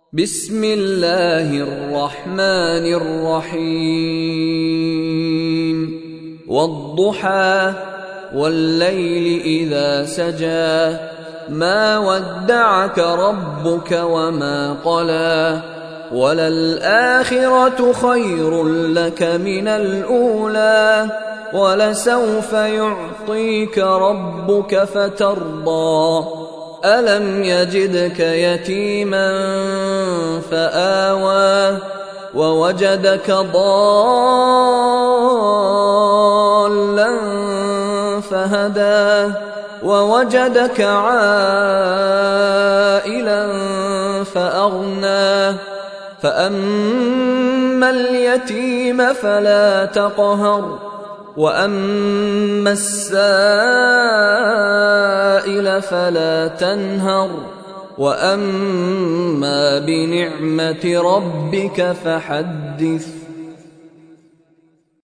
بسم الله الرحمن الرحيم والضحى والليل إذا سجى ما ودعك ربك وما قلى وللآخرة خير لك من الأولى ولسوف يعطيك ربك فترضى ألم يجدك يتيما فآوى ووجدك ضالا فهدى ووجدك عائلا فأغنى فأما اليتيم فلا تقهر وأما السائل فلا تنهر وأما بنعمة ربك فحدث.